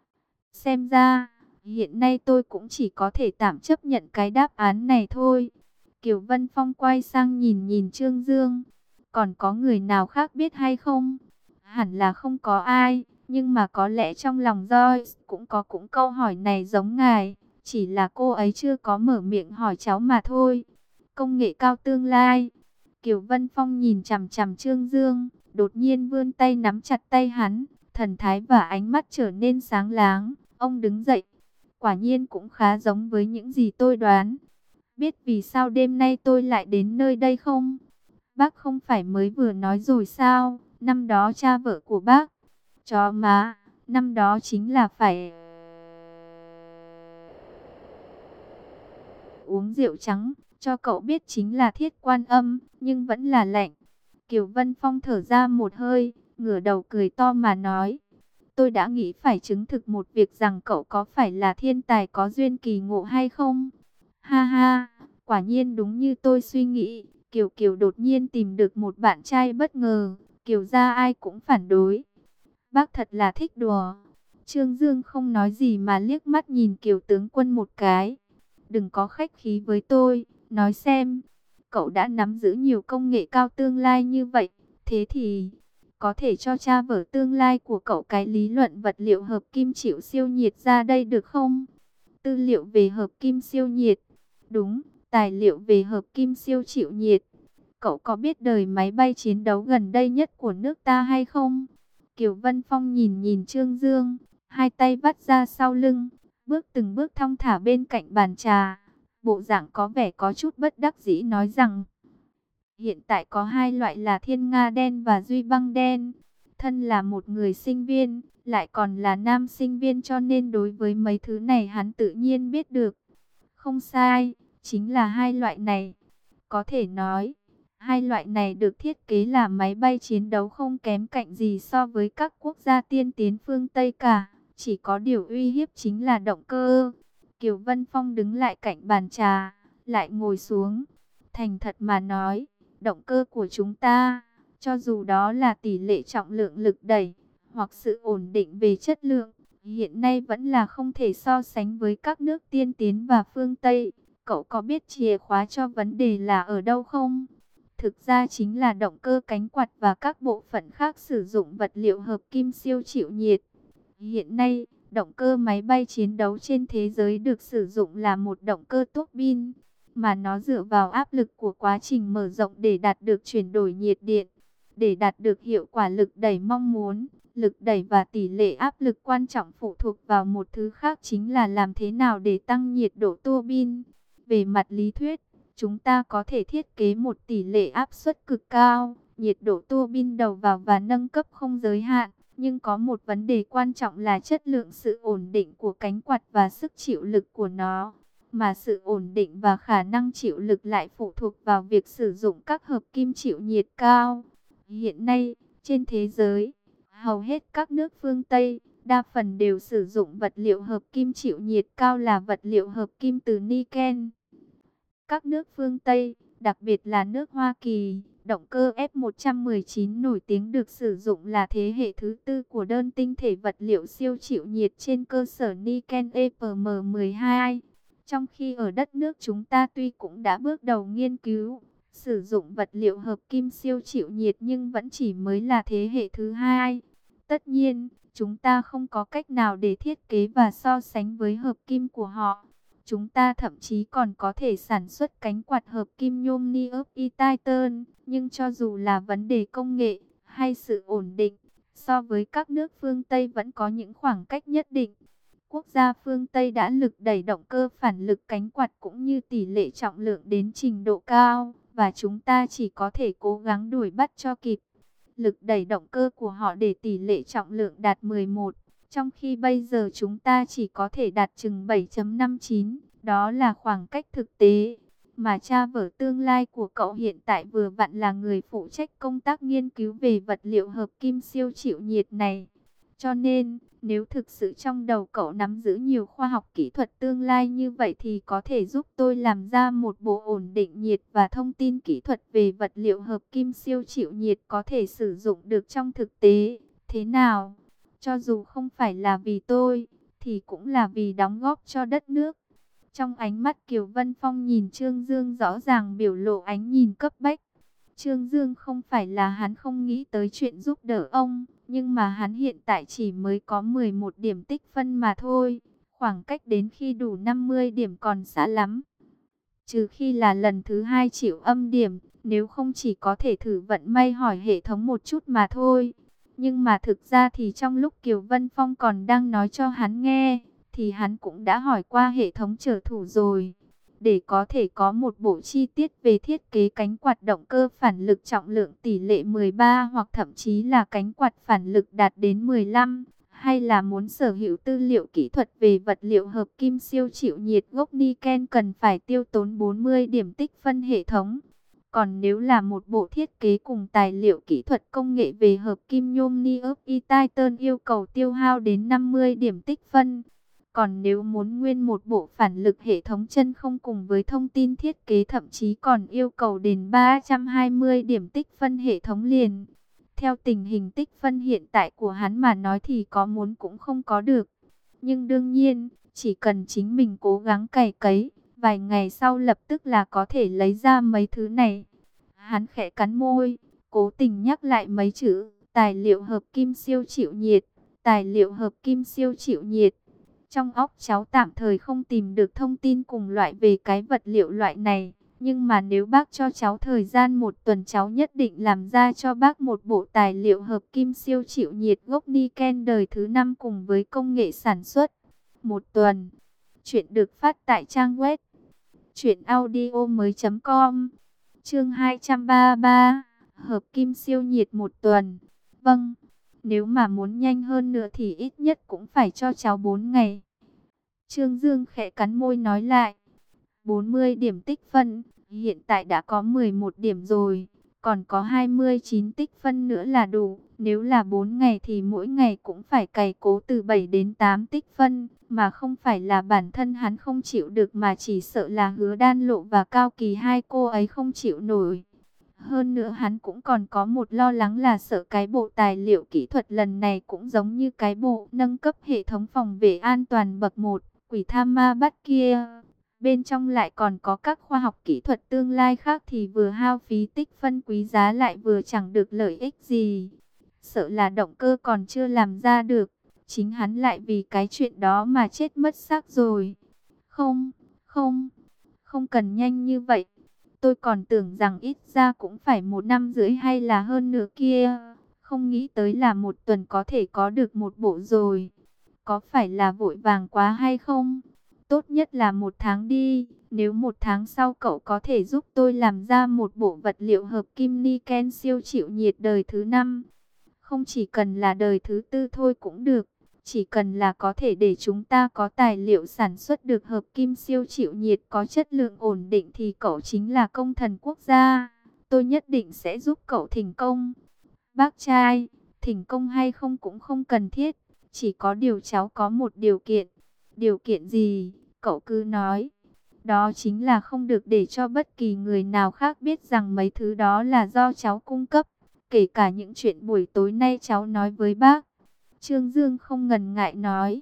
Xem ra, hiện nay tôi cũng chỉ có thể tạm chấp nhận cái đáp án này thôi. Kiều Vân Phong quay sang nhìn nhìn Trương Dương. Còn có người nào khác biết hay không? Hẳn là không có ai, nhưng mà có lẽ trong lòng Joyce cũng câu hỏi này giống ngài. Chỉ là cô ấy chưa có mở miệng hỏi cháu mà thôi. Công nghệ cao tương lai. Kiều Vân Phong nhìn chằm chằm Trương Dương, đột nhiên vươn tay nắm chặt tay hắn, thần thái và ánh mắt trở nên sáng láng. Ông đứng dậy, quả nhiên cũng khá giống với những gì tôi đoán. Biết vì sao đêm nay tôi lại đến nơi đây không? Bác không phải mới vừa nói rồi sao? Năm đó cha vợ của bác, chó má, năm đó chính là phải uống rượu trắng, cho cậu biết chính là Thiết Quan Âm, nhưng vẫn là lạnh. Kiều Vân Phong thở ra một hơi, ngửa đầu cười to mà nói. Tôi đã nghĩ phải chứng thực một việc rằng cậu có phải là thiên tài có duyên kỳ ngộ hay không? Ha ha, quả nhiên đúng như tôi suy nghĩ. Kiều Kiều đột nhiên tìm được một bạn trai bất ngờ. Kiều gia ai cũng phản đối. Bác thật là thích đùa. Trương Dương không nói gì mà liếc mắt nhìn Kiều tướng quân một cái. Đừng có khách khí với tôi, nói xem. Cậu đã nắm giữ nhiều công nghệ cao tương lai như vậy. Thế thì có thể cho cha vở tương lai của cậu cái lý luận vật liệu hợp kim chịu siêu nhiệt ra đây được không? Tư liệu về hợp kim siêu nhiệt. Đúng, tài liệu về hợp kim siêu chịu nhiệt. Cậu có biết đời máy bay chiến đấu gần đây nhất của nước ta hay không? Kiều Vân Phong nhìn nhìn Trương Dương, hai tay vắt ra sau lưng, bước từng bước thong thả bên cạnh bàn trà. Bộ dạng có vẻ có chút bất đắc dĩ nói rằng, hiện tại có hai loại là thiên nga đen và duy băng đen. Thân là một người sinh viên, lại còn là nam sinh viên cho nên đối với mấy thứ này hắn tự nhiên biết được. Không sai, chính là hai loại này. Có thể nói, hai loại này được thiết kế là máy bay chiến đấu không kém cạnh gì so với các quốc gia tiên tiến phương Tây cả. Chỉ có điều uy hiếp chính là động cơ. Kiều Vân Phong đứng lại cạnh bàn trà, lại ngồi xuống. Thành thật mà nói, động cơ của chúng ta, cho dù đó là tỷ lệ trọng lượng lực đẩy, hoặc sự ổn định về chất lượng, hiện nay vẫn là không thể so sánh với các nước tiên tiến và phương Tây. Cậu có biết chìa khóa cho vấn đề là ở đâu không? Thực ra chính là động cơ cánh quạt và các bộ phận khác sử dụng vật liệu hợp kim siêu chịu nhiệt. Hiện nay, động cơ máy bay chiến đấu trên thế giới được sử dụng là một động cơ tuốc bin, mà nó dựa vào áp lực của quá trình mở rộng để đạt được chuyển đổi nhiệt điện. Để đạt được hiệu quả lực đẩy mong muốn, Lực đẩy và tỷ lệ áp lực quan trọng phụ thuộc vào một thứ khác, chính là làm thế nào để tăng nhiệt độ tua bin. Về mặt lý thuyết, chúng ta có thể thiết kế một tỷ lệ áp suất cực cao, nhiệt độ tua bin đầu vào và nâng cấp không giới hạn. Nhưng có một vấn đề quan trọng là chất lượng sự ổn định của cánh quạt và sức chịu lực của nó. Mà sự ổn định và khả năng chịu lực lại phụ thuộc vào việc sử dụng các hợp kim chịu nhiệt cao. Hiện nay, trên thế giới, hầu hết các nước phương Tây, đa phần đều sử dụng vật liệu hợp kim chịu nhiệt cao là vật liệu hợp kim từ niken. Các nước phương Tây, đặc biệt là nước Hoa Kỳ, động cơ F-119 nổi tiếng được sử dụng là thế hệ thứ tư của đơn tinh thể vật liệu siêu chịu nhiệt trên cơ sở niken EPM12. Trong khi ở đất nước chúng ta tuy cũng đã bước đầu nghiên cứu sử dụng vật liệu hợp kim siêu chịu nhiệt nhưng vẫn chỉ mới là thế hệ thứ hai. Tất nhiên, chúng ta không có cách nào để thiết kế và so sánh với hợp kim của họ. Chúng ta thậm chí còn có thể sản xuất cánh quạt hợp kim nhôm Niobate Titan, nhưng cho dù là vấn đề công nghệ hay sự ổn định, so với các nước phương Tây vẫn có những khoảng cách nhất định. Quốc gia phương Tây đã lực đẩy động cơ phản lực cánh quạt cũng như tỷ lệ trọng lượng đến trình độ cao, và chúng ta chỉ có thể cố gắng đuổi bắt cho kịp. Lực đẩy động cơ của họ để tỷ lệ trọng lượng đạt 11, trong khi bây giờ chúng ta chỉ có thể đạt chừng 7,59, đó là khoảng cách thực tế. Mà cha vở tương lai của cậu hiện tại vừa vặn là người phụ trách công tác nghiên cứu về vật liệu hợp kim siêu chịu nhiệt này. Cho nên, nếu thực sự trong đầu cậu nắm giữ nhiều khoa học kỹ thuật tương lai như vậy thì có thể giúp tôi làm ra một bộ ổn định nhiệt và thông tin kỹ thuật về vật liệu hợp kim siêu chịu nhiệt có thể sử dụng được trong thực tế. Thế nào? Cho dù không phải là vì tôi, thì cũng là vì đóng góp cho đất nước. Trong ánh mắt Kiều Vân Phong nhìn Trương Dương rõ ràng biểu lộ ánh nhìn cấp bách. Trương Dương không phải là hắn không nghĩ tới chuyện giúp đỡ ông, nhưng mà hắn hiện tại chỉ mới có 11 điểm tích phân mà thôi. Khoảng cách đến khi đủ 50 điểm còn xa lắm. Trừ khi là lần thứ hai chịu âm điểm, nếu không chỉ có thể thử vận may hỏi hệ thống một chút mà thôi. Nhưng mà thực ra thì trong lúc Kiều Vân Phong còn đang nói cho hắn nghe, thì hắn cũng đã hỏi qua hệ thống trở thủ rồi. Để có thể có một bộ chi tiết về thiết kế cánh quạt động cơ phản lực trọng lượng tỷ lệ 13 hoặc thậm chí là cánh quạt phản lực đạt đến 15, hay là muốn sở hữu tư liệu kỹ thuật về vật liệu hợp kim siêu chịu nhiệt gốc niken cần phải tiêu tốn 40 điểm tích phân hệ thống. Còn nếu là một bộ thiết kế cùng tài liệu kỹ thuật công nghệ về hợp kim nhôm Niobate Titan yêu cầu tiêu hao đến 50 điểm tích phân. Còn nếu muốn nguyên một bộ phản lực hệ thống chân không cùng với thông tin thiết kế thậm chí còn yêu cầu đến 320 điểm tích phân hệ thống liền. Theo tình hình tích phân hiện tại của hắn mà nói thì có muốn cũng không có được. Nhưng đương nhiên, chỉ cần chính mình cố gắng cày cấy, vài ngày sau lập tức là có thể lấy ra mấy thứ này. Hắn khẽ cắn môi, cố tình nhắc lại mấy chữ, tài liệu hợp kim siêu chịu nhiệt, tài liệu hợp kim siêu chịu nhiệt. Trong óc cháu tạm thời không tìm được thông tin cùng loại về cái vật liệu loại này. Nhưng mà nếu bác cho cháu thời gian 1 tuần cháu nhất định làm ra cho bác một bộ tài liệu hợp kim siêu chịu nhiệt gốc niken đời thứ 5 cùng với công nghệ sản xuất. 1 tuần. Chuyện được phát tại trang web truyệnaudiomoi.com. Chương 233. Hợp kim siêu nhiệt 1 tuần. Vâng. Nếu mà muốn nhanh hơn nữa thì ít nhất cũng phải cho cháu 4 ngày. Trương Dương khẽ cắn môi nói lại. 40 điểm tích phân, hiện tại đã có 11 điểm rồi, còn có 29 tích phân nữa là đủ. Nếu là 4 ngày thì mỗi ngày cũng phải cày cố từ 7 đến 8 tích phân, mà không phải là bản thân hắn không chịu được mà chỉ sợ là Hứa Đan Lộ và Cao Kỳ hai cô ấy không chịu nổi. Hơn nữa hắn cũng còn có một lo lắng là sợ cái bộ tài liệu kỹ thuật lần này cũng giống như cái bộ nâng cấp hệ thống phòng vệ an toàn bậc 1, quỷ tham ma bắt kia. Bên trong lại còn có các khoa học kỹ thuật tương lai khác thì vừa hao phí tích phân quý giá lại vừa chẳng được lợi ích gì. Sợ là động cơ còn chưa làm ra được, chính hắn lại vì cái chuyện đó mà chết mất xác rồi. Không, không, không cần nhanh như vậy. Tôi còn tưởng rằng ít ra cũng phải 1 năm rưỡi hay là hơn nữa kia. Không nghĩ tới là 1 tuần có thể có được một bộ rồi. Có phải là vội vàng quá hay không? Tốt nhất là 1 tháng đi. Nếu 1 tháng sau cậu có thể giúp tôi làm ra một bộ vật liệu hợp kim Niken siêu chịu nhiệt đời thứ 5. Không chỉ cần là đời thứ 4 thôi cũng được. Chỉ cần là có thể để chúng ta có tài liệu sản xuất được hợp kim siêu chịu nhiệt có chất lượng ổn định thì cậu chính là công thần quốc gia. Tôi nhất định sẽ giúp cậu thành công. Bác trai, thành công hay không cũng không cần thiết. Chỉ có điều cháu có một điều kiện. Điều kiện gì? Cậu cứ nói. Đó chính là không được để cho bất kỳ người nào khác biết rằng mấy thứ đó là do cháu cung cấp. Kể cả những chuyện buổi tối nay cháu nói với bác. Trương Dương không ngần ngại nói.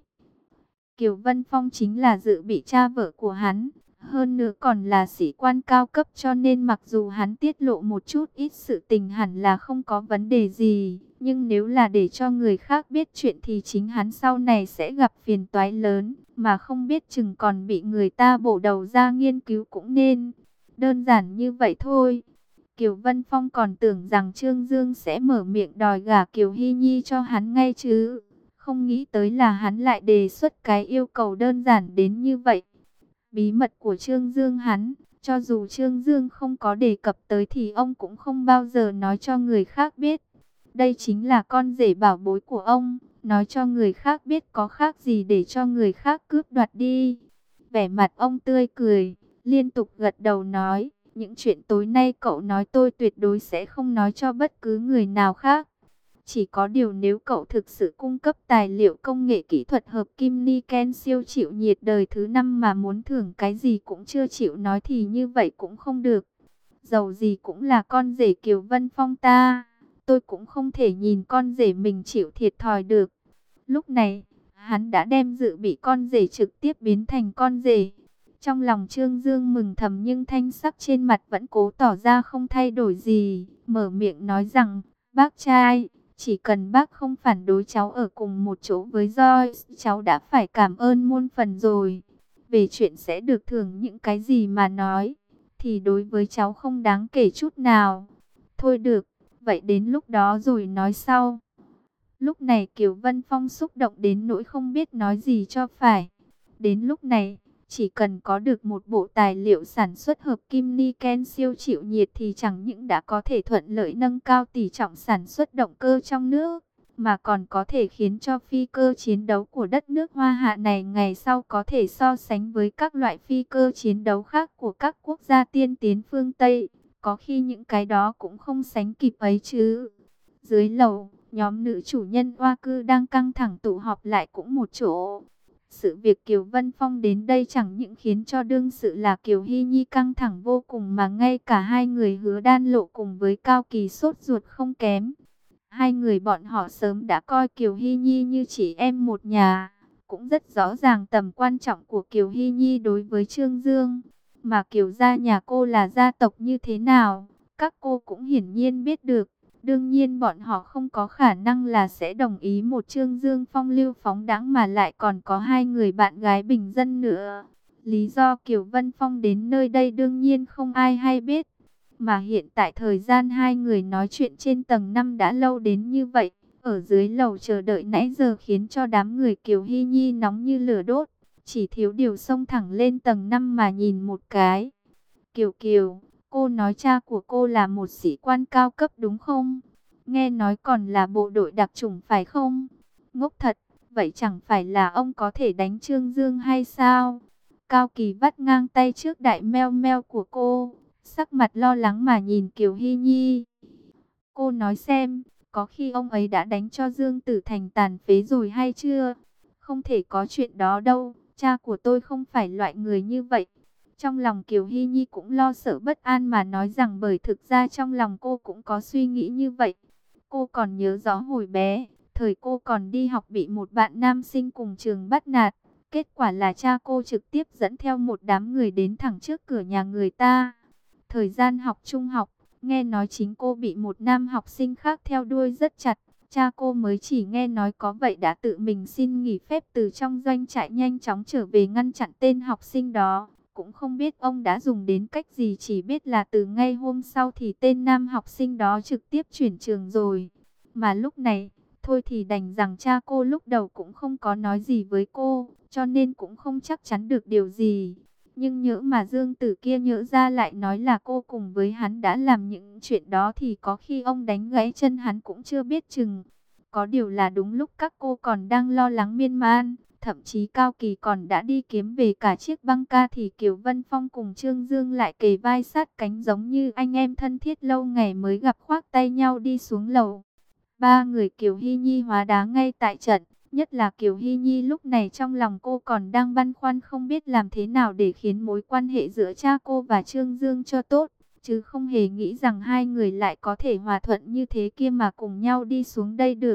Kiều Vân Phong chính là dự bị cha vợ của hắn. Hơn nữa còn là sĩ quan cao cấp cho nên mặc dù hắn tiết lộ một chút ít sự tình hẳn là không có vấn đề gì. Nhưng nếu là để cho người khác biết chuyện thì chính hắn sau này sẽ gặp phiền toái lớn. Mà không biết chừng còn bị người ta bổ đầu ra nghiên cứu cũng nên. Đơn giản như vậy thôi. Kiều Vân Phong còn tưởng rằng Trương Dương sẽ mở miệng đòi gả Kiều Hy Nhi cho hắn ngay chứ. Không nghĩ tới là hắn lại đề xuất cái yêu cầu đơn giản đến như vậy. Bí mật của Trương Dương hắn, cho dù Trương Dương không có đề cập tới thì ông cũng không bao giờ nói cho người khác biết. Đây chính là con rể bảo bối của ông, nói cho người khác biết có khác gì để cho người khác cướp đoạt đi. Vẻ mặt ông tươi cười, liên tục gật đầu nói, những chuyện tối nay cậu nói tôi tuyệt đối sẽ không nói cho bất cứ người nào khác. Chỉ có điều nếu cậu thực sự cung cấp tài liệu công nghệ kỹ thuật hợp kim Niken siêu chịu nhiệt đời thứ 5 mà muốn thưởng cái gì cũng chưa chịu nói thì như vậy cũng không được. Dầu gì cũng là con rể Kiều Vân Phong ta, tôi cũng không thể nhìn con rể mình chịu thiệt thòi được. Lúc này, hắn đã đem dự bị con rể trực tiếp biến thành con rể. Trong lòng Trương Dương mừng thầm nhưng thanh sắc trên mặt vẫn cố tỏ ra không thay đổi gì, mở miệng nói rằng, bác trai, chỉ cần bác không phản đối cháu ở cùng một chỗ với Joyce, cháu đã phải cảm ơn muôn phần rồi. Về chuyện sẽ được thưởng những cái gì mà nói, thì đối với cháu không đáng kể chút nào. Thôi được, vậy đến lúc đó rồi nói sau. Lúc này Kiều Vân Phong xúc động đến nỗi không biết nói gì cho phải. Đến lúc này, chỉ cần có được một bộ tài liệu sản xuất hợp kim Niken siêu chịu nhiệt thì chẳng những đã có thể thuận lợi nâng cao tỷ trọng sản xuất động cơ trong nước, mà còn có thể khiến cho phi cơ chiến đấu của đất nước Hoa Hạ này ngày sau có thể so sánh với các loại phi cơ chiến đấu khác của các quốc gia tiên tiến phương Tây. Có khi những cái đó cũng không sánh kịp ấy chứ. Dưới lầu, nhóm nữ chủ nhân Hoa Cư đang căng thẳng tụ họp lại cũng một chỗ. Sự việc Kiều Vân Phong đến đây chẳng những khiến cho đương sự là Kiều Hy Nhi căng thẳng vô cùng mà ngay cả hai người Hứa Đan Lộ cùng với Cao Kỳ sốt ruột không kém. Hai người bọn họ sớm đã coi Kiều Hy Nhi như chị em một nhà, cũng rất rõ ràng tầm quan trọng của Kiều Hy Nhi đối với Trương Dương. Mà Kiều gia nhà cô là gia tộc như thế nào, các cô cũng hiển nhiên biết được. Đương nhiên bọn họ không có khả năng là sẽ đồng ý một Trương Dương phong lưu phóng đãng mà lại còn có hai người bạn gái bình dân nữa. Lý do Kiều Vân Phong đến nơi đây đương nhiên không ai hay biết. Mà hiện tại thời gian hai người nói chuyện trên tầng 5 đã lâu đến như vậy. Ở dưới lầu chờ đợi nãy giờ khiến cho đám người Kiều Hy Nhi nóng như lửa đốt. Chỉ thiếu điều xông thẳng lên tầng 5 mà nhìn một cái. Kiều Kiều, cô nói cha của cô là một sĩ quan cao cấp đúng không? Nghe nói còn là bộ đội đặc chủng phải không? Ngốc thật, vậy chẳng phải là ông có thể đánh Trương Dương hay sao? Cao Kỳ vắt ngang tay trước đại meo meo của cô, sắc mặt lo lắng mà nhìn Kiều Hy Nhi. Cô nói xem, có khi ông ấy đã đánh cho Dương Tử Thành tàn phế rồi hay chưa? Không thể có chuyện đó đâu, cha của tôi không phải loại người như vậy. Trong lòng Kiều Hy Nhi cũng lo sợ bất an mà nói rằng bởi thực ra trong lòng cô cũng có suy nghĩ như vậy. Cô còn nhớ rõ hồi bé, thời cô còn đi học bị một bạn nam sinh cùng trường bắt nạt. Kết quả là cha cô trực tiếp dẫn theo một đám người đến thẳng trước cửa nhà người ta. Thời gian học trung học, nghe nói chính cô bị một nam học sinh khác theo đuôi rất chặt. Cha cô mới chỉ nghe nói có vậy đã tự mình xin nghỉ phép từ trong doanh trại nhanh chóng trở về ngăn chặn tên học sinh đó. Cũng không biết ông đã dùng đến cách gì, chỉ biết là từ ngay hôm sau thì tên nam học sinh đó trực tiếp chuyển trường rồi. Mà lúc này, thôi thì đành rằng cha cô lúc đầu cũng không có nói gì với cô, cho nên cũng không chắc chắn được điều gì. Nhưng nhỡ mà Dương Tử kia nhỡ ra lại nói là cô cùng với hắn đã làm những chuyện đó thì có khi ông đánh gãy chân hắn cũng chưa biết chừng. Có điều là đúng lúc các cô còn đang lo lắng miên man, thậm chí Cao Kỳ còn đã đi kiếm về cả chiếc băng ca thì Kiều Vân Phong cùng Trương Dương lại kề vai sát cánh giống như anh em thân thiết lâu ngày mới gặp, khoác tay nhau đi xuống lầu. Ba người Kiều Hy Nhi hóa đá ngay tại trận, nhất là Kiều Hy Nhi lúc này trong lòng cô còn đang băn khoăn không biết làm thế nào để khiến mối quan hệ giữa cha cô và Trương Dương cho tốt, chứ không hề nghĩ rằng hai người lại có thể hòa thuận như thế kia mà cùng nhau đi xuống đây được.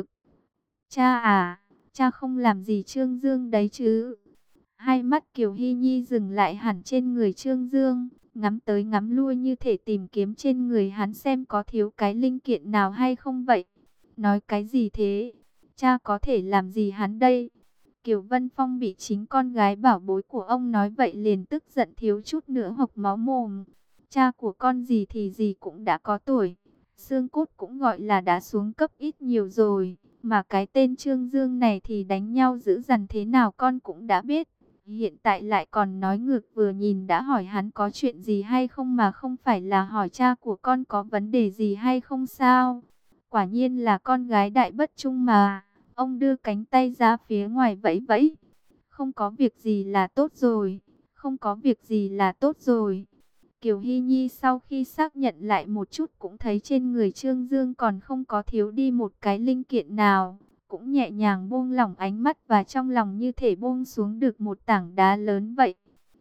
Cha à, cha không làm gì Trương Dương đấy chứ? Hai mắt Kiều Hy Nhi dừng lại hẳn trên người Trương Dương, ngắm tới ngắm lui như thể tìm kiếm trên người hắn xem có thiếu cái linh kiện nào hay không vậy. Nói cái gì thế? Cha có thể làm gì hắn đây? Kiều Vân Phong bị chính con gái bảo bối của ông nói vậy liền tức giận thiếu chút nữa hộc máu mồm. Cha của con gì thì gì cũng đã có tuổi, xương cốt cũng gọi là đã xuống cấp ít nhiều rồi. Mà cái tên Trương Dương này thì đánh nhau dữ dằn thế nào con cũng đã biết. Hiện tại lại còn nói ngược, vừa nhìn đã hỏi hắn có chuyện gì hay không mà không phải là hỏi cha của con có vấn đề gì hay không sao. Quả nhiên là con gái đại bất trung mà. Ông đưa cánh tay ra phía ngoài vẫy vẫy. Không có việc gì là tốt rồi. Không có việc gì là tốt rồi. Kiều Hy Nhi sau khi xác nhận lại một chút cũng thấy trên người Trương Dương còn không có thiếu đi một cái linh kiện nào. Cũng nhẹ nhàng buông lỏng ánh mắt và trong lòng như thể buông xuống được một tảng đá lớn vậy.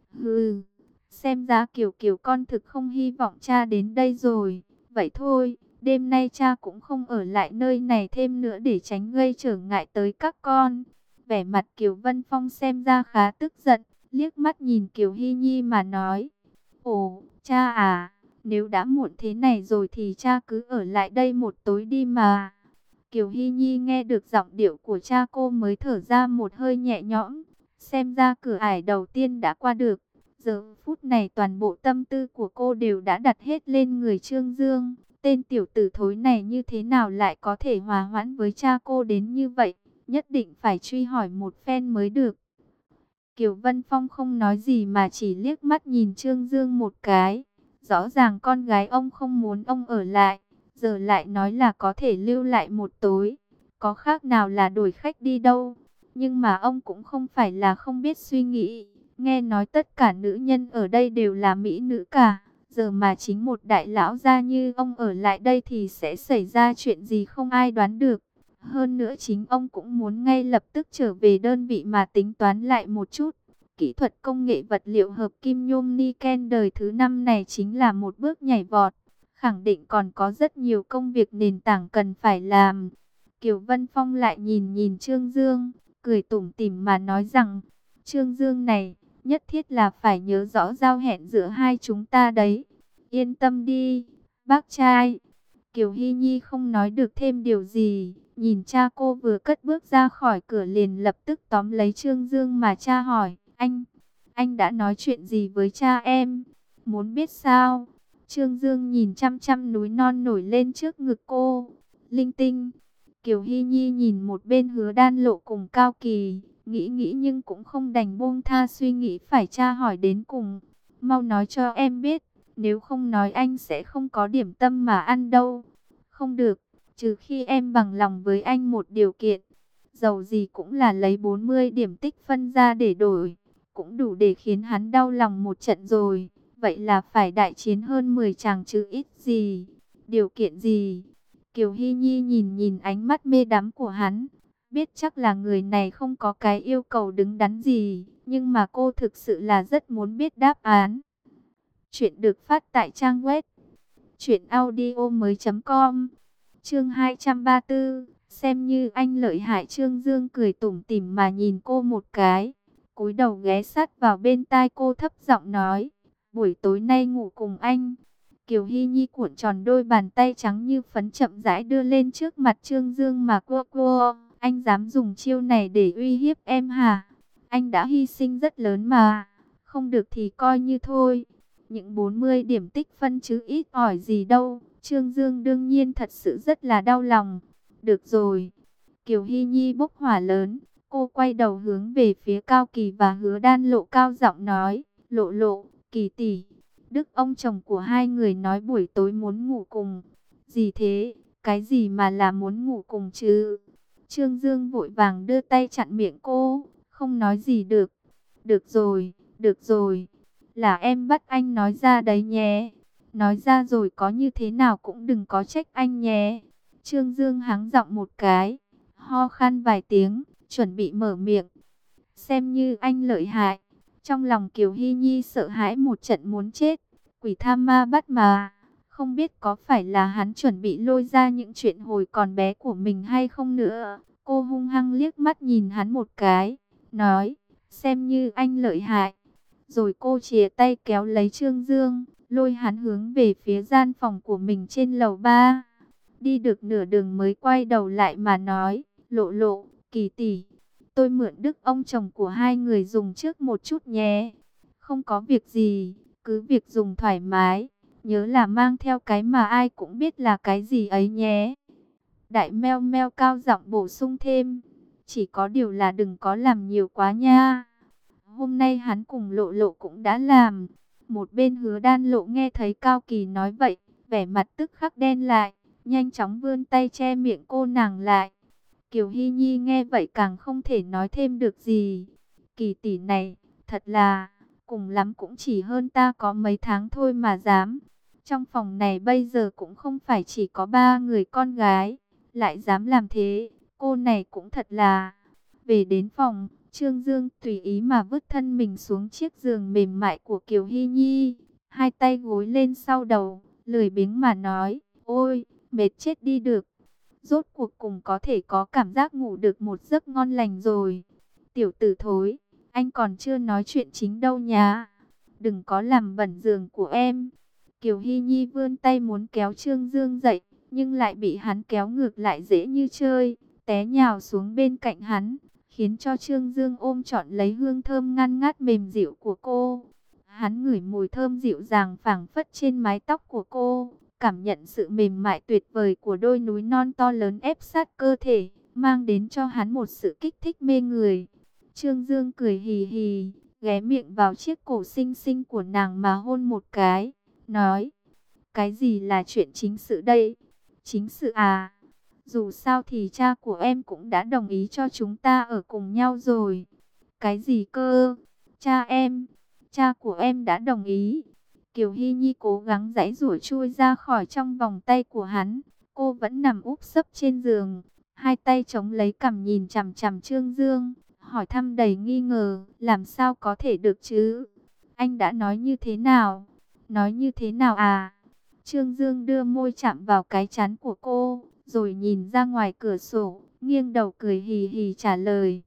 Hừ, xem ra Kiều Kiều con thực không hy vọng cha đến đây rồi. Vậy thôi, đêm nay cha cũng không ở lại nơi này thêm nữa để tránh gây trở ngại tới các con. Vẻ mặt Kiều Vân Phong xem ra khá tức giận, liếc mắt nhìn Kiều Hy Nhi mà nói. Ồ, cha à, nếu đã muộn thế này rồi thì cha cứ ở lại đây một tối đi mà. Kiều Hy Nhi nghe được giọng điệu của cha cô mới thở ra một hơi nhẹ nhõm. Xem ra cửa ải đầu tiên đã qua được. Giờ phút này toàn bộ tâm tư của cô đều đã đặt hết lên người Trương Dương. Tên tiểu tử thối này như thế nào lại có thể hòa hoãn với cha cô đến như vậy? Nhất định phải truy hỏi một phen mới được. Kiều Vân Phong không nói gì mà chỉ liếc mắt nhìn Trương Dương một cái. Rõ ràng con gái ông không muốn ông ở lại, giờ lại nói là có thể lưu lại một tối. Có khác nào là đuổi khách đi đâu. Nhưng mà ông cũng không phải là không biết suy nghĩ. Nghe nói tất cả nữ nhân ở đây đều là mỹ nữ cả. Giờ mà chính một đại lão gia như ông ở lại đây thì sẽ xảy ra chuyện gì không ai đoán được. Hơn nữa chính ông cũng muốn ngay lập tức trở về đơn vị mà tính toán lại một chút. Kỹ thuật công nghệ vật liệu hợp kim nhôm Niken đời thứ 5 này chính là một bước nhảy vọt. Khẳng định còn có rất nhiều công việc nền tảng cần phải làm. Kiều Vân Phong lại nhìn nhìn Trương Dương, cười tủm tỉm mà nói rằng, Trương Dương này, nhất thiết là phải nhớ rõ giao hẹn giữa hai chúng ta đấy. Yên tâm đi, bác trai. Kiều Hy Nhi không nói được thêm điều gì, nhìn cha cô vừa cất bước ra khỏi cửa liền lập tức tóm lấy Trương Dương mà cha hỏi, anh đã nói chuyện gì với cha em? Muốn biết sao? Trương Dương nhìn chăm chăm núi non nổi lên trước ngực cô. Linh tinh. Kiều Hy Nhi nhìn một bên Hứa Đan Lộ cùng Cao Kỳ, nghĩ nghĩ nhưng cũng không đành buông tha suy nghĩ phải tra hỏi đến cùng. Mau nói cho em biết, nếu không nói anh sẽ không có điểm tâm mà ăn đâu. Không được, trừ khi em bằng lòng với anh một điều kiện. Dầu gì cũng là lấy 40 điểm tích phân ra để đổi, cũng đủ để khiến hắn đau lòng một trận rồi. Vậy là phải đại chiến hơn 10 chàng chứ ít gì. Điều kiện gì? Kiều Hy Nhi nhìn nhìn ánh mắt mê đắm của hắn, biết chắc là người này không có cái yêu cầu đứng đắn gì, nhưng mà cô thực sự là rất muốn biết đáp án. Chuyện được phát tại trang web truyệnaudiomoi.com. Chương 234, xem như anh lợi hại. Trương Dương cười tủm tỉm mà nhìn cô một cái, cúi đầu ghé sát vào bên tai cô thấp giọng nói, buổi tối nay ngủ cùng anh. Kiều Hy Nhi cuộn tròn đôi bàn tay trắng như phấn chậm rãi đưa lên trước mặt Trương Dương mà cua, anh dám dùng chiêu này để uy hiếp em hả? Anh đã hy sinh rất lớn mà, không được thì coi như thôi. Những 40 điểm tích phân chứ ít ỏi gì đâu. Trương Dương đương nhiên thật sự rất là đau lòng. được rồi. Kiều Hy Nhi bốc hỏa lớn, cô quay đầu hướng về phía Cao Kỳ và Hứa Đan Lộ cao giọng nói, Lộ Lộ, Kỳ tỷ, Đức ông chồng của hai người nói buổi tối muốn ngủ cùng. Gì thế, cái gì mà là muốn ngủ cùng chứ? Trương Dương vội vàng đưa tay chặn miệng cô, không nói gì được. Được rồi, là em bắt anh nói ra đấy nhé. Nói ra rồi có như thế nào cũng đừng có trách anh nhé. Trương Dương hắng giọng một cái, ho khan vài tiếng, chuẩn bị mở miệng. Xem như anh lợi hại. Trong lòng Kiều Hy Nhi sợ hãi một trận muốn chết. Quỷ tham ma bắt mà. Không biết có phải là hắn chuẩn bị lôi ra những chuyện hồi còn bé của mình hay không nữa. Cô hung hăng liếc mắt nhìn hắn một cái, nói, xem như anh lợi hại. Rồi cô chìa tay kéo lấy Trương Dương, lôi hắn hướng về phía gian phòng của mình trên lầu 3. Đi được nửa đường mới quay đầu lại mà nói, Lộ Lộ, Kỳ tỷ, tôi mượn đức ông chồng của hai người dùng trước một chút nhé. Không có việc gì, cứ việc dùng thoải mái. Nhớ là mang theo cái mà ai cũng biết là cái gì ấy nhé. Đại meo meo cao giọng bổ sung thêm, chỉ có điều là đừng có làm nhiều quá nha. Hôm nay hắn cùng Lộ Lộ cũng đã làm. Một bên Hứa Đan Lộ nghe thấy Cao Kỳ nói vậy, vẻ mặt tức khắc đen lại, nhanh chóng vươn tay che miệng cô nàng lại. Kiều Hy Nhi nghe vậy càng không thể nói thêm được gì. Kỳ tỷ này, thật là, cùng lắm cũng chỉ hơn ta có mấy tháng thôi mà dám. Trong phòng này bây giờ cũng không phải chỉ có 3 người con gái, lại dám làm thế, cô này cũng thật là. Về đến phòng, Trương Dương tùy ý mà vứt thân mình xuống chiếc giường mềm mại của Kiều Hy Nhi, hai tay gối lên sau đầu, lười biếng mà nói, ôi, mệt chết đi được. Rốt cuộc cùng có thể có cảm giác ngủ được một giấc ngon lành rồi. Tiểu tử thối, anh còn chưa nói chuyện chính đâu nhá. Đừng có làm bẩn giường của em. Kiều Hy Nhi vươn tay muốn kéo Trương Dương dậy, nhưng lại bị hắn kéo ngược lại dễ như chơi, té nhào xuống bên cạnh hắn, khiến cho Trương Dương ôm trọn lấy hương thơm ngăn ngát mềm dịu của cô. Hắn ngửi mùi thơm dịu dàng phảng phất trên mái tóc của cô, cảm nhận sự mềm mại tuyệt vời của đôi núi non to lớn ép sát cơ thể, mang đến cho hắn một sự kích thích mê người. Trương Dương cười hì hì, ghé miệng vào chiếc cổ xinh xinh của nàng mà hôn một cái, nói, cái gì là chuyện chính sự đây? Chính sự à? Dù sao thì cha của em cũng đã đồng ý cho chúng ta ở cùng nhau rồi. Cái gì cơ? Cha của em đã đồng ý. Kiều Hy Nhi cố gắng giãy giụa chui ra khỏi trong vòng tay của hắn. Cô vẫn nằm úp sấp trên giường, hai tay chống lấy cằm nhìn chằm chằm Trương Dương, hỏi thăm đầy nghi ngờ, làm sao có thể được chứ? Anh đã nói như thế nào? Nói như thế nào à? Trương Dương đưa môi chạm vào cái trán của cô, rồi nhìn ra ngoài cửa sổ, nghiêng đầu cười hì hì trả lời.